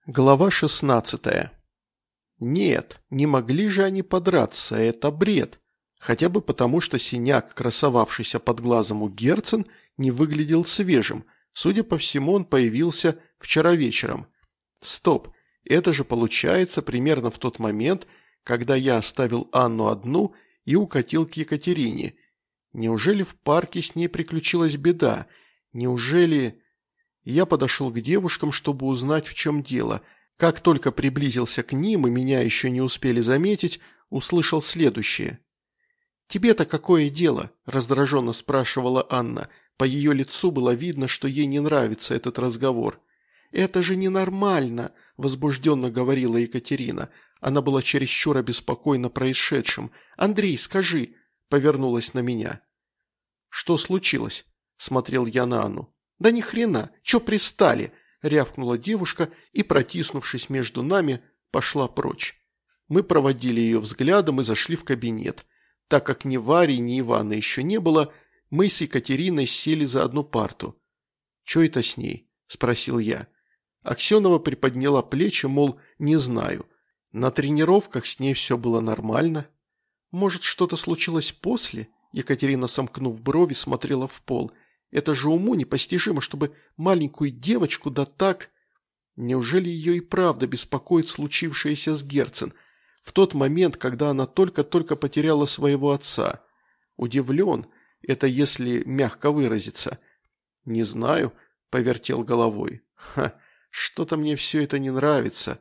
Глава 16. Нет, не могли же они подраться, это бред. Хотя бы потому, что синяк, красовавшийся под глазом у Герцен, не выглядел свежим. Судя по всему, он появился вчера вечером. Стоп, это же получается примерно в тот момент, когда я оставил Анну одну и укатил к Екатерине. Неужели в парке с ней приключилась беда? Неужели... Я подошел к девушкам, чтобы узнать, в чем дело. Как только приблизился к ним, и меня еще не успели заметить, услышал следующее. «Тебе-то какое дело?» – раздраженно спрашивала Анна. По ее лицу было видно, что ей не нравится этот разговор. «Это же ненормально!» – возбужденно говорила Екатерина. Она была чересчур обеспокоена происшедшим. «Андрей, скажи!» – повернулась на меня. «Что случилось?» – смотрел я на Анну. «Да ни хрена! Чё пристали?» – рявкнула девушка и, протиснувшись между нами, пошла прочь. Мы проводили ее взглядом и зашли в кабинет. Так как ни Вари, ни Ивана еще не было, мы с Екатериной сели за одну парту. «Чё это с ней?» – спросил я. Аксенова приподняла плечи, мол, не знаю. На тренировках с ней все было нормально. «Может, что-то случилось после?» Екатерина, сомкнув брови, смотрела в пол. «Это же уму непостижимо, чтобы маленькую девочку да так...» Неужели ее и правда беспокоит случившееся с Герцен в тот момент, когда она только-только потеряла своего отца? Удивлен, это если мягко выразиться. «Не знаю», – повертел головой. Что-то мне все это не нравится».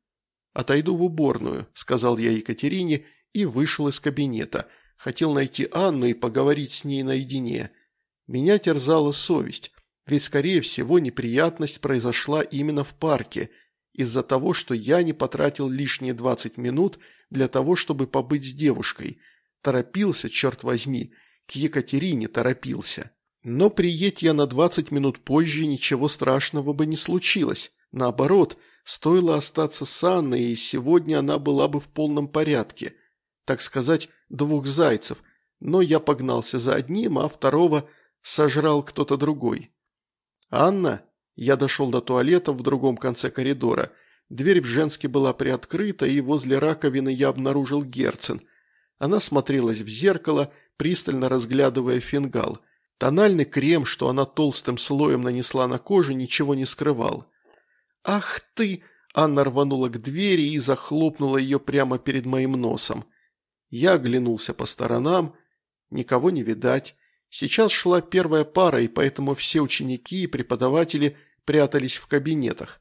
«Отойду в уборную», – сказал я Екатерине и вышел из кабинета. Хотел найти Анну и поговорить с ней наедине. Меня терзала совесть, ведь, скорее всего, неприятность произошла именно в парке, из-за того, что я не потратил лишние 20 минут для того, чтобы побыть с девушкой. Торопился, черт возьми, к Екатерине торопился. Но приедь я на 20 минут позже, ничего страшного бы не случилось. Наоборот, стоило остаться с Анной, и сегодня она была бы в полном порядке. Так сказать, двух зайцев, но я погнался за одним, а второго сожрал кто-то другой. «Анна?» Я дошел до туалета в другом конце коридора. Дверь в женский была приоткрыта, и возле раковины я обнаружил Герцен. Она смотрелась в зеркало, пристально разглядывая фингал. Тональный крем, что она толстым слоем нанесла на кожу, ничего не скрывал. «Ах ты!» Анна рванула к двери и захлопнула ее прямо перед моим носом. Я оглянулся по сторонам. Никого не видать. Сейчас шла первая пара, и поэтому все ученики и преподаватели прятались в кабинетах.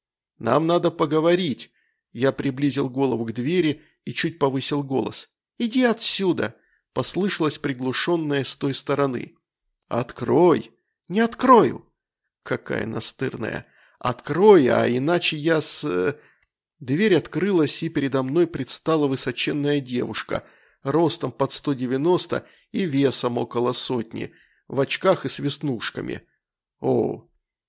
«Нам надо поговорить». Я приблизил голову к двери и чуть повысил голос. «Иди отсюда!» – послышалось приглушенное с той стороны. «Открой!» «Не открою!» «Какая настырная!» «Открой, а иначе я с...» Дверь открылась, и передо мной предстала высоченная девушка, ростом под 190 и весом около 100, в очках и с веснушками. О!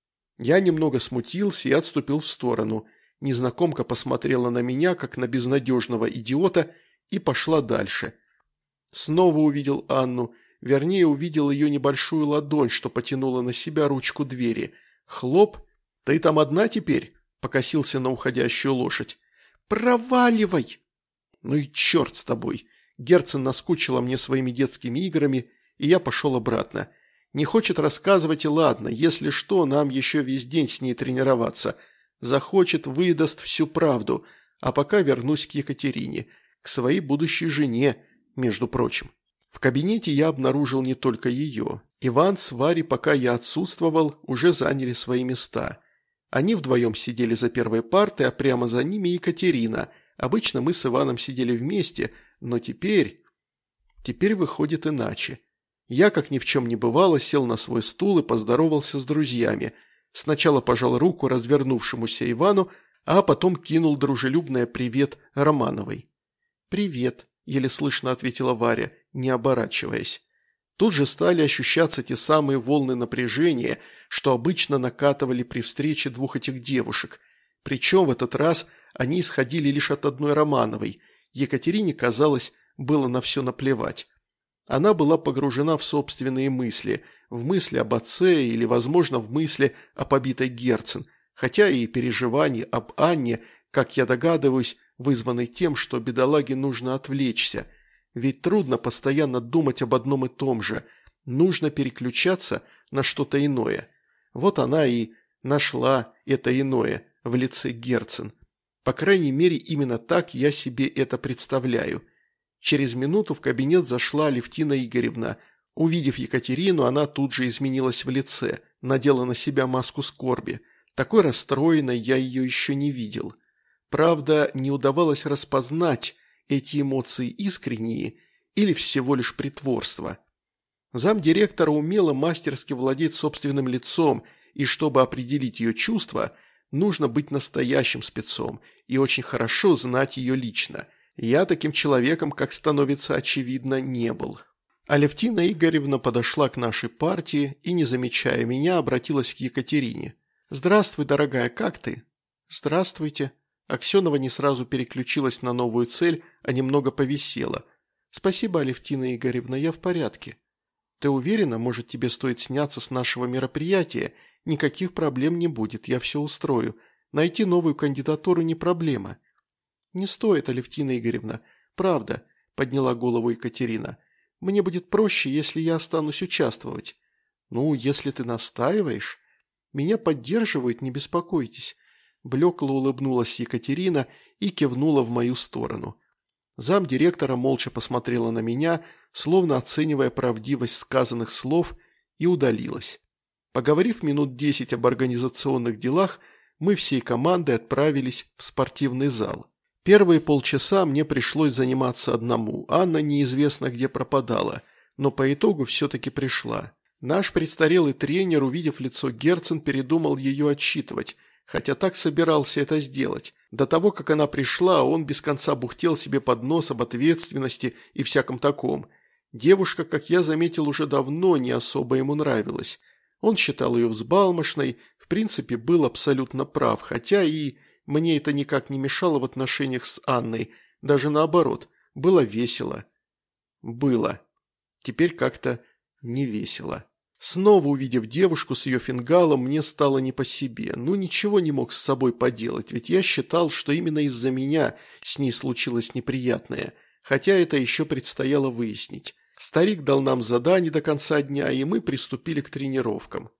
Я немного смутился и отступил в сторону. Незнакомка посмотрела на меня, как на безнадежного идиота, и пошла дальше. Снова увидел Анну, вернее, увидел ее небольшую ладонь, что потянула на себя ручку двери. Хлоп! «Ты там одна теперь?» – покосился на уходящую лошадь. «Проваливай!» «Ну и черт с тобой!» Герцен наскучила мне своими детскими играми, и я пошел обратно. Не хочет рассказывать, и ладно, если что, нам еще весь день с ней тренироваться. Захочет, выдаст всю правду, а пока вернусь к Екатерине, к своей будущей жене, между прочим. В кабинете я обнаружил не только ее. Иван с Варей, пока я отсутствовал, уже заняли свои места. Они вдвоем сидели за первой партой, а прямо за ними Екатерина. Обычно мы с Иваном сидели вместе, но теперь выходит иначе. Я, как ни в чем не бывало, сел на свой стул и поздоровался с друзьями. Сначала пожал руку развернувшемуся Ивану, а потом кинул дружелюбное «привет» Романовой. «Привет», – еле слышно ответила Варя, не оборачиваясь. Тут же стали ощущаться те самые волны напряжения, что обычно накатывали при встрече двух этих девушек. Причем в этот раз они исходили лишь от одной Романовой. Екатерине, казалось, было на все наплевать. Она была погружена в собственные мысли, в мысли об отце или, возможно, в мысли о побитой Герцен, Хотя и переживания об Анне, как я догадываюсь, вызваны тем, что бедолаге нужно отвлечься. Ведь трудно постоянно думать об одном и том же. Нужно переключаться на что-то иное. Вот она и нашла это иное в лице Герцен. По крайней мере, именно так я себе это представляю. Через минуту в кабинет зашла Алевтина Игоревна. Увидев Екатерину, она тут же изменилась в лице, надела на себя маску скорби. Такой расстроенной я ее еще не видел. Правда, не удавалось распознать, эти эмоции искренние или всего лишь притворство. Замдиректора умело мастерски владеть собственным лицом, и чтобы определить ее чувства, нужно быть настоящим спецом и очень хорошо знать ее лично. Я таким человеком, как становится очевидно, не был. Алевтина Игоревна подошла к нашей партии и, не замечая меня, обратилась к Екатерине. «Здравствуй, дорогая, как ты?» «Здравствуйте». Аксенова не сразу переключилась на новую цель, а немного повисела. «Спасибо, Алевтина Игоревна, я в порядке». «Ты уверена, может, тебе стоит сняться с нашего мероприятия? Никаких проблем не будет, я все устрою. Найти новую кандидатуру не проблема». «Не стоит, Алевтина Игоревна. Правда», – подняла голову Екатерина. «Мне будет проще, если я останусь участвовать». «Ну, если ты настаиваешь...» «Меня поддерживают, не беспокойтесь». Блекло улыбнулась Екатерина и кивнула в мою сторону. Замдиректора молча посмотрела на меня, словно оценивая правдивость сказанных слов, и удалилась. Поговорив минут 10 об организационных делах, мы всей командой отправились в спортивный зал. Первые полчаса мне пришлось заниматься одному, Анна неизвестно где пропадала, но по итогу все-таки пришла. Наш престарелый тренер, увидев лицо Герцен, передумал ее отчитывать, хотя так собирался это сделать. До того, как она пришла, он без конца бухтел себе под нос об ответственности и всяком таком. Девушка, как я заметил, уже давно не особо ему нравилась. Он считал ее взбалмошной, в принципе, был абсолютно прав, хотя и мне это никак не мешало в отношениях с Анной, даже наоборот, было весело. Было. Теперь как-то не весело. Снова увидев девушку с ее фингалом, мне стало не по себе. Ну, ничего не мог с собой поделать, ведь я считал, что именно из-за меня с ней случилось неприятное, хотя это еще предстояло выяснить. Старик дал нам задание до конца дня, и мы приступили к тренировкам.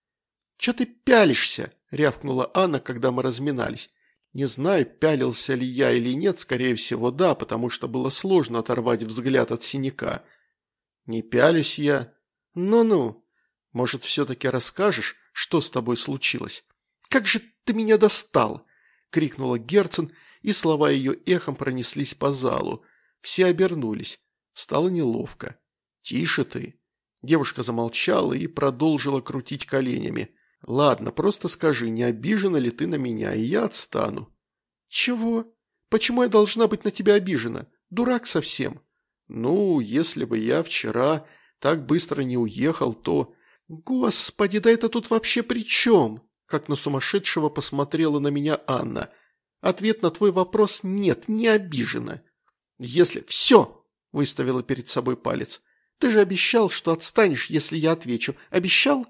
«Че ты пялишься?» – рявкнула Анна, когда мы разминались. Не знаю, пялился ли я или нет, скорее всего, да, потому что было сложно оторвать взгляд от синяка. «Не пялюсь я». «Ну-ну». Может, все-таки расскажешь, что с тобой случилось?» «Как же ты меня достал!» – крикнула Герцен, и слова ее эхом пронеслись по залу. Все обернулись. Стало неловко. «Тише ты!» Девушка замолчала и продолжила крутить коленями. «Ладно, просто скажи, не обижена ли ты на меня, и я отстану». «Чего? Почему я должна быть на тебя обижена? Дурак совсем». «Ну, если бы я вчера так быстро не уехал, то...» «Господи, да это тут вообще при чем?» Как на сумасшедшего посмотрела на меня Анна. «Ответ на твой вопрос – нет, не обижена». «Если...» «Все!» – выставила перед собой палец. «Ты же обещал, что отстанешь, если я отвечу. Обещал?»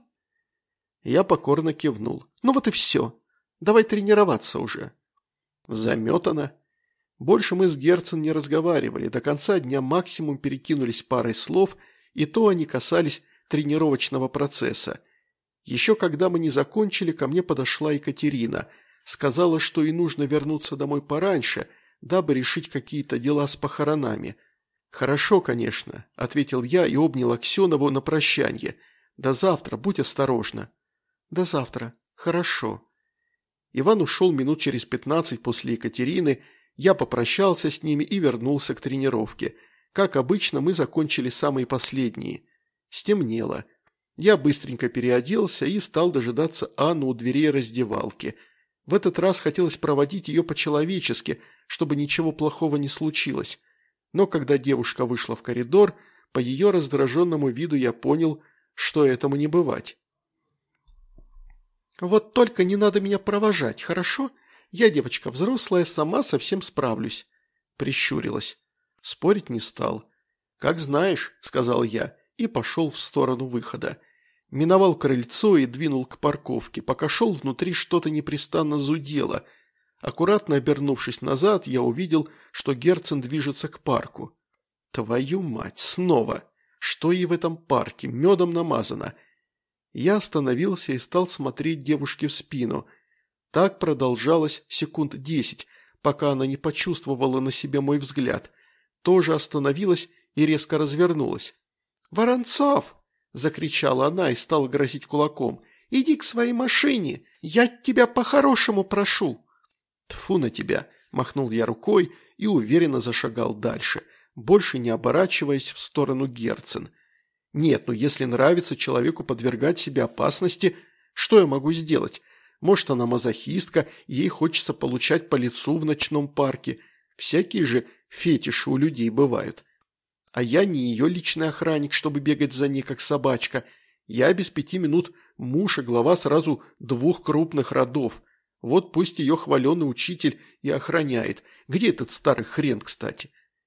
Я покорно кивнул. «Ну вот и все. Давай тренироваться уже». Заметано. Больше мы с Герцен не разговаривали. До конца дня максимум перекинулись парой слов, и то они касались тренировочного процесса. Еще когда мы не закончили, ко мне подошла Екатерина. Сказала, что ей нужно вернуться домой пораньше, дабы решить какие-то дела с похоронами. «Хорошо, конечно», – ответил я и обнял Аксенову на прощанье. «До завтра, будь осторожна». «До завтра. Хорошо». Иван ушел минут через 15 после Екатерины, я попрощался с ними и вернулся к тренировке. Как обычно, мы закончили самые последние. Стемнело. Я быстренько переоделся и стал дожидаться Анну у дверей раздевалки. В этот раз хотелось проводить ее по-человечески, чтобы ничего плохого не случилось. Но когда девушка вышла в коридор, по ее раздраженному виду я понял, что этому не бывать. «Вот только не надо меня провожать, хорошо? Я девочка взрослая, сама совсем справлюсь», – прищурилась. Спорить не стал. «Как знаешь», – сказал я, и пошел в сторону выхода. Миновал крыльцо и двинул к парковке. Пока шел, внутри что-то непрестанно зудело. Аккуратно обернувшись назад, я увидел, что Герцен движется к парку. Твою мать, снова! Что ей в этом парке? Медом намазано. Я остановился и стал смотреть девушке в спину. Так продолжалось секунд 10, пока она не почувствовала на себе мой взгляд. Тоже остановилась и резко развернулась. «Воронцов!» – закричала она и стала грозить кулаком. «Иди к своей машине! Я тебя по-хорошему прошу!» «Тьфу на тебя!» – махнул я рукой и уверенно зашагал дальше, больше не оборачиваясь в сторону Герцен. «Нет, ну если нравится человеку подвергать себе опасности, что я могу сделать? Может, она мазохистка, ей хочется получать по лицу в ночном парке. Всякие же фетиши у людей бывают. А я не ее личный охранник, чтобы бегать за ней, как собачка. Я без 5 минут муж и глава сразу 2 крупных родов. Вот пусть ее хваленый учитель и охраняет. Где этот старый хрен, кстати?»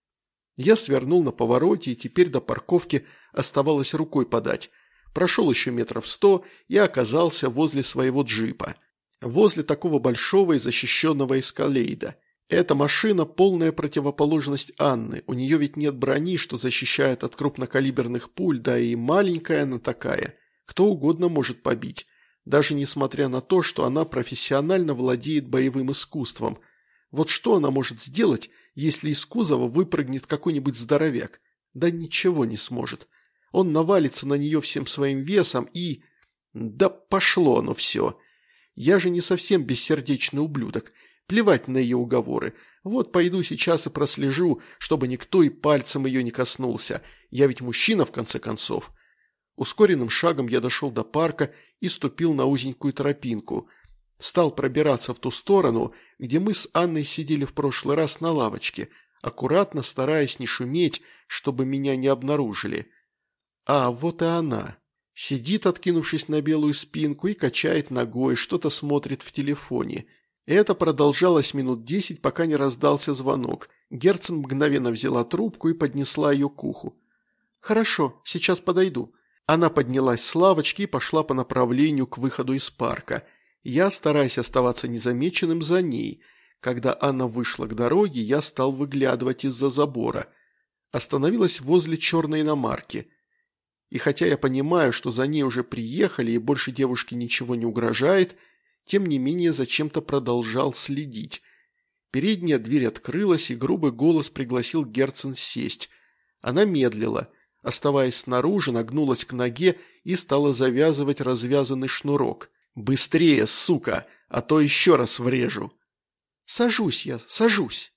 Я свернул на повороте, и теперь до парковки оставалось рукой подать. Прошел еще 100 метров и оказался возле своего джипа. Возле такого большого и защищенного эскалейда. Эта машина – полная противоположность Анны. У нее ведь нет брони, что защищает от крупнокалиберных пуль, да и маленькая она такая. Кто угодно может побить. Даже несмотря на то, что она профессионально владеет боевым искусством. Вот что она может сделать, если из кузова выпрыгнет какой-нибудь здоровяк? Да ничего не сможет. Он навалится на нее всем своим весом и... Да пошло оно все. Я же не совсем бессердечный ублюдок. Плевать на ее уговоры. Вот пойду сейчас и прослежу, чтобы никто и пальцем ее не коснулся. Я ведь мужчина, в конце концов. Ускоренным шагом я дошел до парка и ступил на узенькую тропинку. Стал пробираться в ту сторону, где мы с Анной сидели в прошлый раз на лавочке, аккуратно стараясь не шуметь, чтобы меня не обнаружили. А вот и она. Сидит, откинувшись на белую спинку, и качает ногой, что-то смотрит в телефоне. Это продолжалось минут 10, пока не раздался звонок. Герцен мгновенно взяла трубку и поднесла ее к уху. «Хорошо, сейчас подойду». Она поднялась с лавочки и пошла по направлению к выходу из парка. Я, стараясь оставаться незамеченным за ней. Когда Анна вышла к дороге, я стал выглядывать из-за забора. Остановилась возле черной иномарки. И хотя я понимаю, что за ней уже приехали и больше девушке ничего не угрожает, тем не менее зачем-то продолжал следить. Передняя дверь открылась, и грубый голос пригласил Герцен сесть. Она медлила. Оставаясь снаружи, нагнулась к ноге и стала завязывать развязанный шнурок. «Быстрее, сука, а то еще раз врежу!» «Сажусь я, сажусь!»